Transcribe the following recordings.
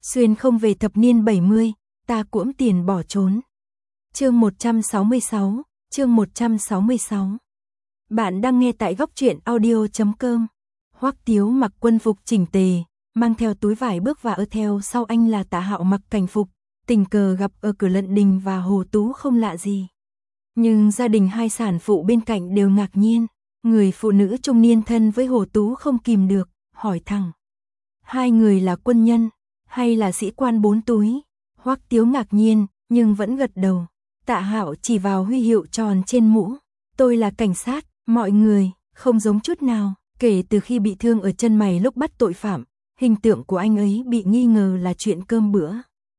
Xuyên không về thập niên 70, ta cuỗm tiền bỏ trốn. Chương 166, chương 166. Bạn đang nghe tại góc truyện audio.com. Hoắc Tiếu mặc quân phục chỉnh tề, mang theo túi vải bước vào, theo sau anh là Tạ Hạo mặc cảnh phục, tình cờ gặp ở cửa Lận Đình và Hồ Tú không lạ gì. Nhưng gia đình hai sản phụ bên cạnh đều ngạc nhiên, người phụ nữ trung niên thân với Hồ Tú không kìm được, hỏi thẳng. Hai người là quân nhân, hay là sĩ quan bốn túi? Hoắc Tiếu ngạc nhiên, nhưng vẫn gật đầu. Tạ Hạo chỉ vào huy hiệu tròn trên mũ. Tôi là cảnh sát, mọi người, không giống chút nào. Kể từ khi bị thương ở chân mày lúc bắt tội phạm, hình tượng của anh ấy bị nghi ngờ là chuyện cơm bữa.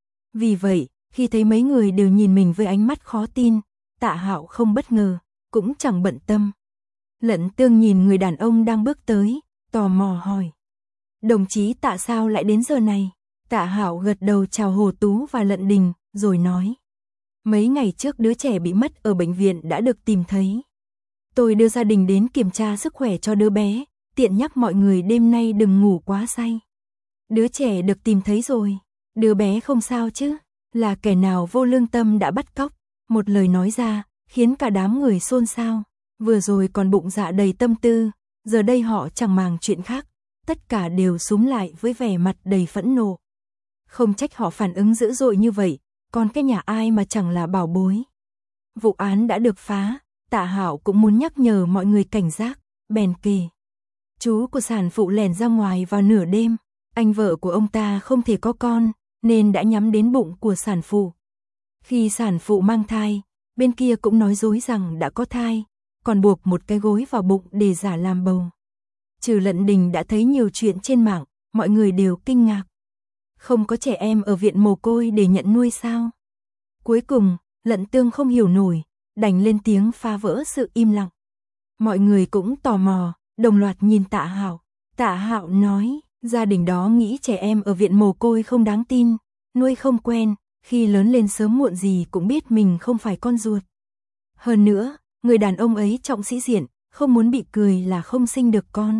Vì vậy, khi thấy mấy người đều nhìn mình với ánh mắt khó tin, Tạ Hạo không bất ngờ, cũng chẳng bận tâm. Lận Tương nhìn người đàn ông đang bước tới, tò mò hỏi. Đồng chí Tạ sao lại đến giờ này? Tạ Hạo gật đầu chào Hồ Tú và Lận Đình, rồi nói. Mấy ngày trước đứa trẻ bị mất ở bệnh viện đã được tìm thấy. Tôi đưa gia đình đến kiểm tra sức khỏe cho đứa bé, tiện nhắc mọi người đêm nay đừng ngủ quá say. Đứa trẻ được tìm thấy rồi, đứa bé không sao chứ, là kẻ nào vô lương tâm đã bắt cóc. Một lời nói ra, khiến cả đám người xôn xao, vừa rồi còn bụng dạ đầy tâm tư, giờ đây họ chẳng màng chuyện khác, tất cả đều súm lại với vẻ mặt đầy phẫn nộ. Không trách họ phản ứng dữ dội như vậy, còn cái nhà ai mà chẳng là bảo bối. Vụ án đã được phá, Tạ Hạo cũng muốn nhắc nhở mọi người cảnh giác, bèn kể. Chú của sản phụ lẻn ra ngoài vào nửa đêm, anh vợ của ông ta không thể có con, nên đã nhắm đến bụng của sản phụ. Khi sản phụ mang thai, bên kia cũng nói dối rằng đã có thai, còn buộc một cái gối vào bụng để giả làm bầu. Trừ Lận Đình đã thấy nhiều chuyện trên mạng, mọi người đều kinh ngạc. Không có trẻ em ở viện mồ côi để nhận nuôi sao? Cuối cùng, Lận Tương không hiểu nổi, đành lên tiếng phá vỡ sự im lặng. Mọi người cũng tò mò, đồng loạt nhìn Tạ Hạo. Tạ Hạo nói, gia đình đó nghĩ trẻ em ở viện mồ côi không đáng tin, nuôi không quen, khi lớn lên sớm muộn gì cũng biết mình không phải con ruột. Hơn nữa, người đàn ông ấy trọng sĩ diện, không muốn bị cười là không sinh được con.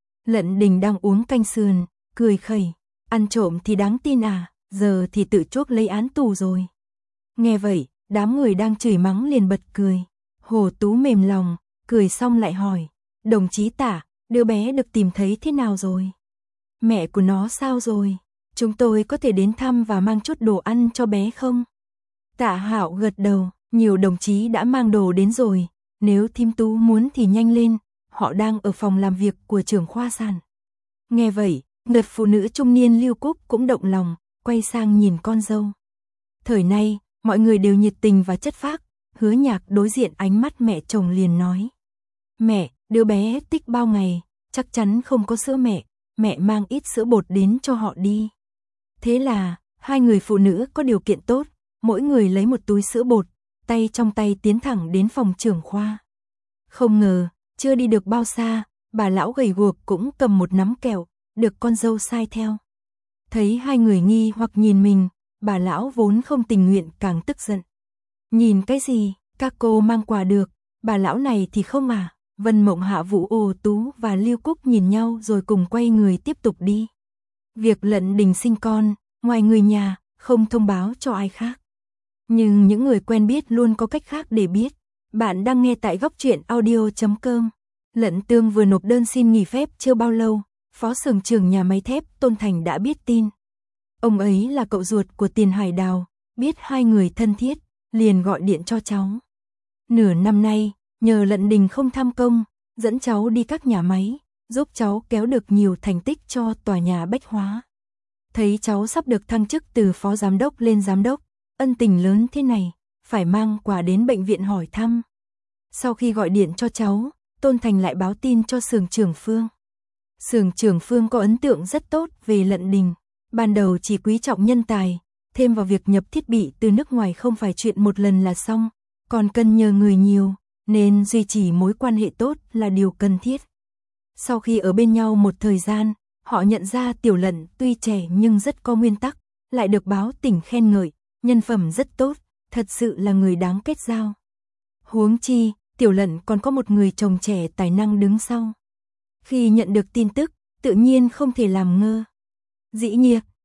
Lận Đình đang uống canh sườn, cười khẩy. Ăn trộm thì đáng tin à, giờ thì tự chuốc lấy án tù rồi. Nghe vậy, đám người đang chửi mắng liền bật cười. Hồ Tú mềm lòng, cười xong lại hỏi. Đồng chí Tạ, đứa bé được tìm thấy thế nào rồi? Mẹ của nó sao rồi? Chúng tôi có thể đến thăm và mang chút đồ ăn cho bé không? Tạ Hạo gật đầu, nhiều đồng chí đã mang đồ đến rồi. Nếu thím Tú muốn thì nhanh lên, họ đang ở phòng làm việc của trưởng khoa sản. Nghe vậy, người phụ nữ trung niên Lưu Cúc cũng động lòng, quay sang nhìn con dâu. Thời nay, mọi người đều nhiệt tình và chất phác, Hứa Nhạc đối diện ánh mắt mẹ chồng liền nói. Mẹ, đứa bé hết tích bao ngày, chắc chắn không có sữa mẹ mang ít sữa bột đến cho họ đi. Thế là, hai người phụ nữ có điều kiện tốt, mỗi người lấy một túi sữa bột, tay trong tay tiến thẳng đến phòng trưởng khoa. Không ngờ, chưa đi được bao xa, bà lão gầy guộc cũng cầm một nắm kẹo, được con dâu sai theo. Thấy hai người nghi hoặc nhìn mình, bà lão vốn không tình nguyện càng tức giận. Nhìn cái gì, các cô mang quà được, bà lão này thì không à. Vân Mộng, Hạ Vũ, Hồ Tú và Lưu Cúc nhìn nhau rồi cùng quay người tiếp tục đi. Việc Lận Đình sinh con, ngoài người nhà, không thông báo cho ai khác. Nhưng những người quen biết luôn có cách khác để biết. Bạn đang nghe tại góc truyện audio.com. Lận Tương vừa nộp đơn xin nghỉ phép chưa bao lâu, Phó xưởng trưởng nhà máy thép Tôn Thành đã biết tin. Ông ấy là cậu ruột của Tiền Hải Đào, biết hai người thân thiết, liền gọi điện cho cháu. Nửa năm nay, nhờ Lận Đình không tham công, dẫn cháu đi các nhà máy, giúp cháu kéo được nhiều thành tích cho tòa nhà Bách Hóa. Thấy cháu sắp được thăng chức từ phó giám đốc lên giám đốc, ân tình lớn thế này, phải mang quà đến bệnh viện hỏi thăm. Sau khi gọi điện cho cháu, Tôn Thành lại báo tin cho xưởng trưởng Phương. Xưởng trưởng Phương có ấn tượng rất tốt về Lận Đình, ban đầu chỉ quý trọng nhân tài, thêm vào việc nhập thiết bị từ nước ngoài không phải chuyện một lần là xong, còn cần nhờ người nhiều, nên duy trì mối quan hệ tốt là điều cần thiết. Sau khi ở bên nhau một thời gian, họ nhận ra Tiểu Lận tuy trẻ nhưng rất có nguyên tắc, lại được báo tỉnh khen ngợi, nhân phẩm rất tốt, thật sự là người đáng kết giao. Huống chi, Tiểu Lận còn có một người chồng trẻ tài năng đứng sau. Khi nhận được tin tức, tự nhiên không thể làm ngơ. Dĩ nhiên,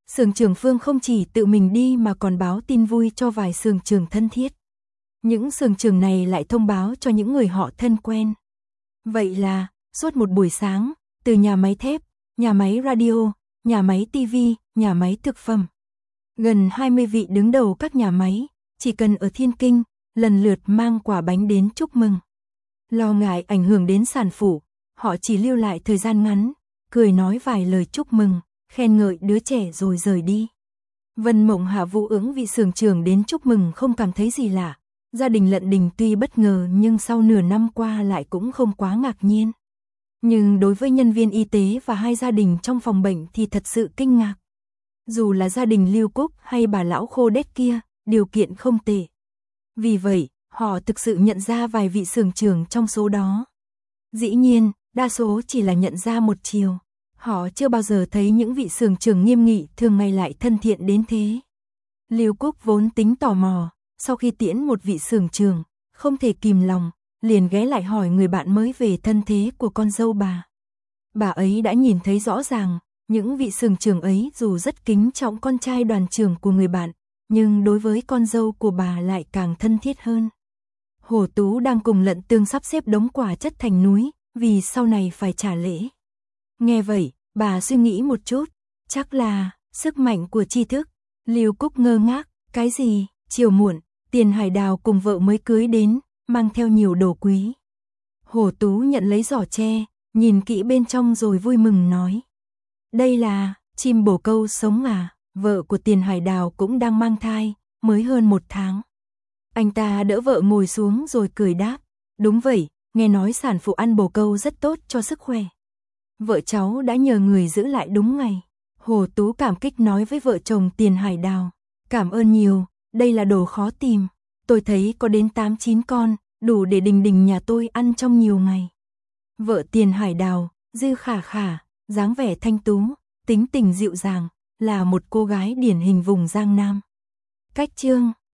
Xưởng trưởng Phương không chỉ tự mình đi mà còn báo tin vui cho vài xưởng trưởng thân thiết. Những xưởng trưởng này lại thông báo cho những người họ thân quen. Vậy là, suốt một buổi sáng, từ nhà máy thép, nhà máy radio, nhà máy TV, nhà máy thực phẩm, gần 20 vị đứng đầu các nhà máy, chỉ cần ở Thiên Kinh, lần lượt mang quả bánh đến chúc mừng. Lo ngại ảnh hưởng đến sản phụ, họ chỉ lưu lại thời gian ngắn, cười nói vài lời chúc mừng, khen ngợi đứa trẻ rồi rời đi. Vân Mộng Hạ Vũ ứng vị xưởng trưởng đến chúc mừng không cảm thấy gì lạ. Gia đình Lận Đình tuy bất ngờ nhưng sau nửa năm qua lại cũng không quá ngạc nhiên. Nhưng đối với nhân viên y tế và hai gia đình trong phòng bệnh thì thật sự kinh ngạc. Dù là gia đình Lưu Cúc hay bà lão khô đét kia, điều kiện không tệ. Vì vậy, họ thực sự nhận ra vài vị xưởng trưởng trong số đó. Dĩ nhiên, đa số chỉ là nhận ra một chiều. Họ chưa bao giờ thấy những vị xưởng trưởng nghiêm nghị thường ngày lại thân thiện đến thế. Lưu Cúc vốn tính tò mò, sau khi tiễn một vị xưởng trưởng, không thể kìm lòng, liền ghé lại hỏi người bạn mới về thân thế của con dâu bà. Bà ấy đã nhìn thấy rõ ràng, những vị xưởng trưởng ấy dù rất kính trọng con trai đoàn trưởng của người bạn, nhưng đối với con dâu của bà lại càng thân thiết hơn. Hồ Tú đang cùng Lận Tương sắp xếp đống quả chất thành núi, vì sau này phải trả lễ. Nghe vậy, bà suy nghĩ một chút, chắc là sức mạnh của tri thức. Lưu Cúc ngơ ngác, cái gì? Chiều muộn, Tiền Hải Đào cùng vợ mới cưới đến, mang theo nhiều đồ quý. Hồ Tú nhận lấy giỏ tre, nhìn kỹ bên trong rồi vui mừng nói. Đây là chim bồ câu sống à, vợ của Tiền Hải Đào cũng đang mang thai, mới hơn 1 tháng. Anh ta đỡ vợ ngồi xuống rồi cười đáp. Đúng vậy, nghe nói sản phụ ăn bồ câu rất tốt cho sức khỏe. Vợ cháu đã nhờ người giữ lại đúng ngày. Hồ Tú cảm kích nói với vợ chồng Tiền Hải Đào. Cảm ơn nhiều, đây là đồ khó tìm. Tôi thấy có đến 8-9 con, đủ để Đình Đình nhà tôi ăn trong nhiều ngày. Vợ Tiền Hải Đào, Dư Khả Khả, dáng vẻ thanh tú, tính tình dịu dàng, là một cô gái điển hình vùng Giang Nam. Cách chương